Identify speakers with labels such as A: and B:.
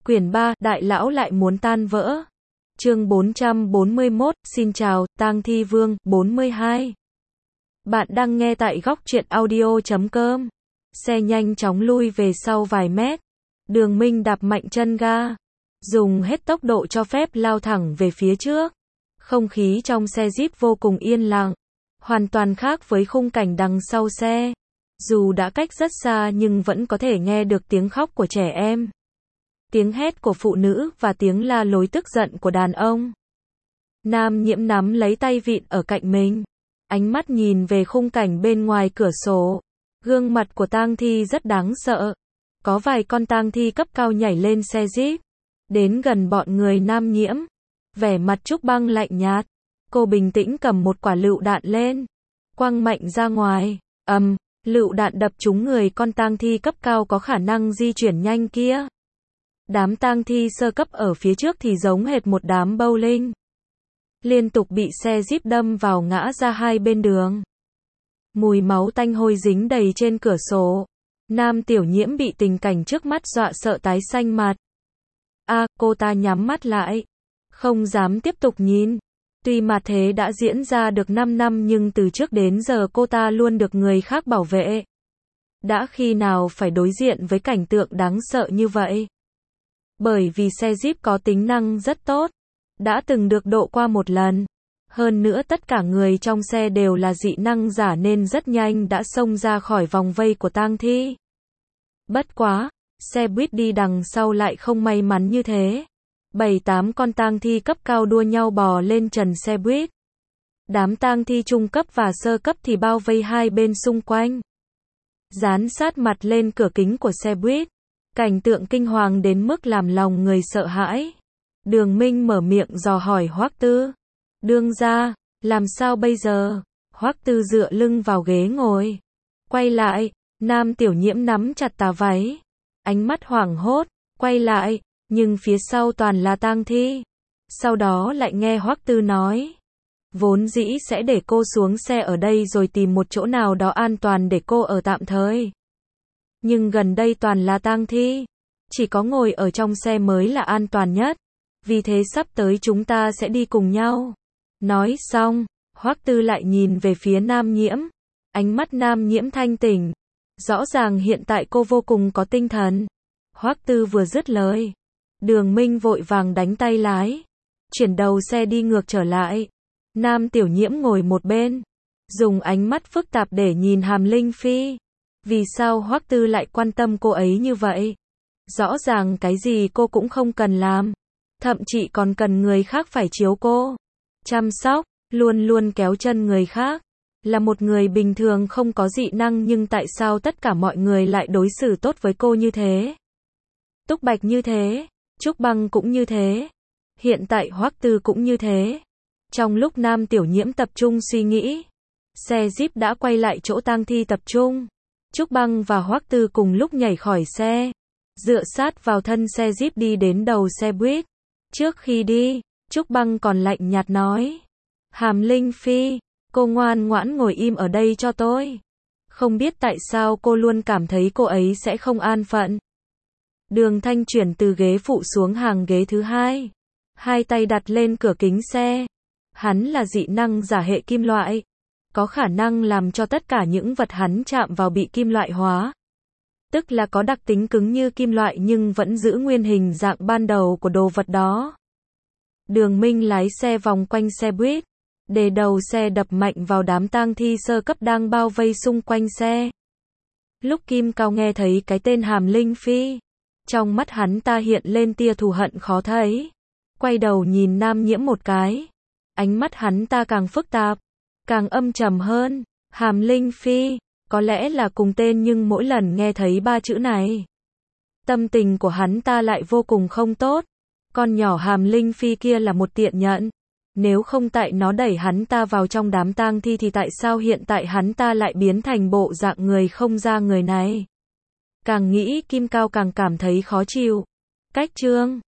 A: Quyển 3, Đại lão lại muốn tan vỡ. Chương 441, xin chào, Tang Thi Vương, 42. Bạn đang nghe tại góc truyện audio.com. Xe nhanh chóng lui về sau vài mét. Đường Minh đạp mạnh chân ga, dùng hết tốc độ cho phép lao thẳng về phía trước. Không khí trong xe Jeep vô cùng yên lặng, hoàn toàn khác với khung cảnh đằng sau xe. Dù đã cách rất xa nhưng vẫn có thể nghe được tiếng khóc của trẻ em, tiếng hét của phụ nữ và tiếng la lối tức giận của đàn ông. Nam Nhiễm nắm lấy tay vịn ở cạnh mình, ánh mắt nhìn về khung cảnh bên ngoài cửa sổ. Gương mặt của tang thi rất đáng sợ. Có vài con tang thi cấp cao nhảy lên xe Jeep, đến gần bọn người Nam Nhiễm. Vẻ mặt Trúc Băng lạnh nhạt. Cô bình tĩnh cầm một quả lựu đạn lên, quăng mạnh ra ngoài. Lựu đạn đập trúng người con tang thi cấp cao có khả năng di chuyển nhanh kia. Đám tang thi sơ cấp ở phía trước thì giống hệt một đám bowling, liên tục bị xe Jeep đâm vào ngã ra hai bên đường. Mùi máu tanh hôi dính đầy trên cửa sổ. Nam Tiểu Nhiễm bị tình cảnh trước mắt dọa sợ tái xanh mặt. Cô ta nhắm mắt lại, không dám tiếp tục nhìn. Tuy mà thế đã diễn ra được 5 năm nhưng từ trước đến giờ cô ta luôn được người khác bảo vệ. Đã khi nào phải đối diện với cảnh tượng đáng sợ như vậy? Bởi vì xe Jeep có tính năng rất tốt, đã từng được độ qua một lần. Hơn nữa tất cả người trong xe đều là dị năng giả nên rất nhanh đã xông ra khỏi vòng vây của tang thi. Bất quá, xe buýt đi đằng sau lại không may mắn như thế. 7-8 con tang thi cấp cao đua nhau bò lên trần xe buýt. Đám tang thi trung cấp và sơ cấp thì bao vây hai bên xung quanh, dán sát mặt lên cửa kính của xe buýt. Cảnh tượng kinh hoàng đến mức làm lòng người sợ hãi. Đường Minh mở miệng dò hỏi Hoắc Tư. Đương gia, làm sao bây giờ? Hoắc Tư dựa lưng vào ghế ngồi. Quay lại, Nam Tiểu Nhiễm nắm chặt tà váy, ánh mắt hoảng hốt. Quay lại, nhưng phía sau toàn là tang thi. Sau đó lại nghe Hoắc Tư nói, vốn dĩ sẽ để cô xuống xe ở đây rồi tìm một chỗ nào đó an toàn để cô ở tạm thời. Nhưng gần đây toàn là tang thi, chỉ có ngồi ở trong xe mới là an toàn nhất. Vì thế sắp tới chúng ta sẽ đi cùng nhau. Nói xong, Hoắc Tư lại nhìn về phía Nam Nhiễm. Ánh mắt Nam Nhiễm thanh tỉnh. Rõ ràng hiện tại cô vô cùng có tinh thần. Hoắc Tư vừa dứt lời, Đường Minh vội vàng đánh tay lái, chuyển đầu xe đi ngược trở lại. Nam Tiểu Nhiễm ngồi một bên, dùng ánh mắt phức tạp để nhìn Hàm Linh Phi. Vì sao Hoắc Tư lại quan tâm cô ấy như vậy? Rõ ràng cái gì cô cũng không cần làm, thậm chí còn cần người khác phải chiếu cô, chăm sóc, luôn luôn kéo chân người khác. Là một người bình thường không có dị năng nhưng tại sao tất cả mọi người lại đối xử tốt với cô như thế? Túc Bạch như thế, Trúc Băng cũng như thế, hiện tại Hoắc Tư cũng như thế. Trong lúc Nam Tiểu Nhiễm tập trung suy nghĩ, xe Jeep đã quay lại chỗ tang thi tập trung. Trúc Băng và Hoắc Tư cùng lúc nhảy khỏi xe, dựa sát vào thân xe Jeep đi đến đầu xe buýt. Trước khi đi, Trúc Băng còn lạnh nhạt nói, Hàm Linh Phi, cô ngoan ngoãn ngồi im ở đây cho tôi. Không biết tại sao cô luôn cảm thấy cô ấy sẽ không an phận. Đường Thanh chuyển từ ghế phụ xuống hàng ghế thứ hai, hai tay đặt lên cửa kính xe. Hắn là dị năng giả hệ kim loại, có khả năng làm cho tất cả những vật hắn chạm vào bị kim loại hóa. Tức là có đặc tính cứng như kim loại nhưng vẫn giữ nguyên hình dạng ban đầu của đồ vật đó. Đường Minh lái xe vòng quanh xe buýt, để đầu xe đập mạnh vào đám tang thi sơ cấp đang bao vây xung quanh xe. Lúc Kim Cao nghe thấy cái tên Hàm Linh Phi, trong mắt hắn ta hiện lên tia thù hận khó thấy. Quay đầu nhìn Nam Nhiễm một cái, ánh mắt hắn ta càng phức tạp, càng âm trầm hơn. Hàm Linh Phi, có lẽ là cùng tên nhưng mỗi lần nghe thấy ba chữ này, tâm tình của hắn ta lại vô cùng không tốt. Con nhỏ Hàm Linh Phi kia là một tiện nhẫn. Nếu không tại nó đẩy hắn ta vào trong đám tang thi thì tại sao hiện tại hắn ta lại biến thành bộ dạng người không ra người này? Càng nghĩ Kim Cao càng cảm thấy khó chịu. Cách chương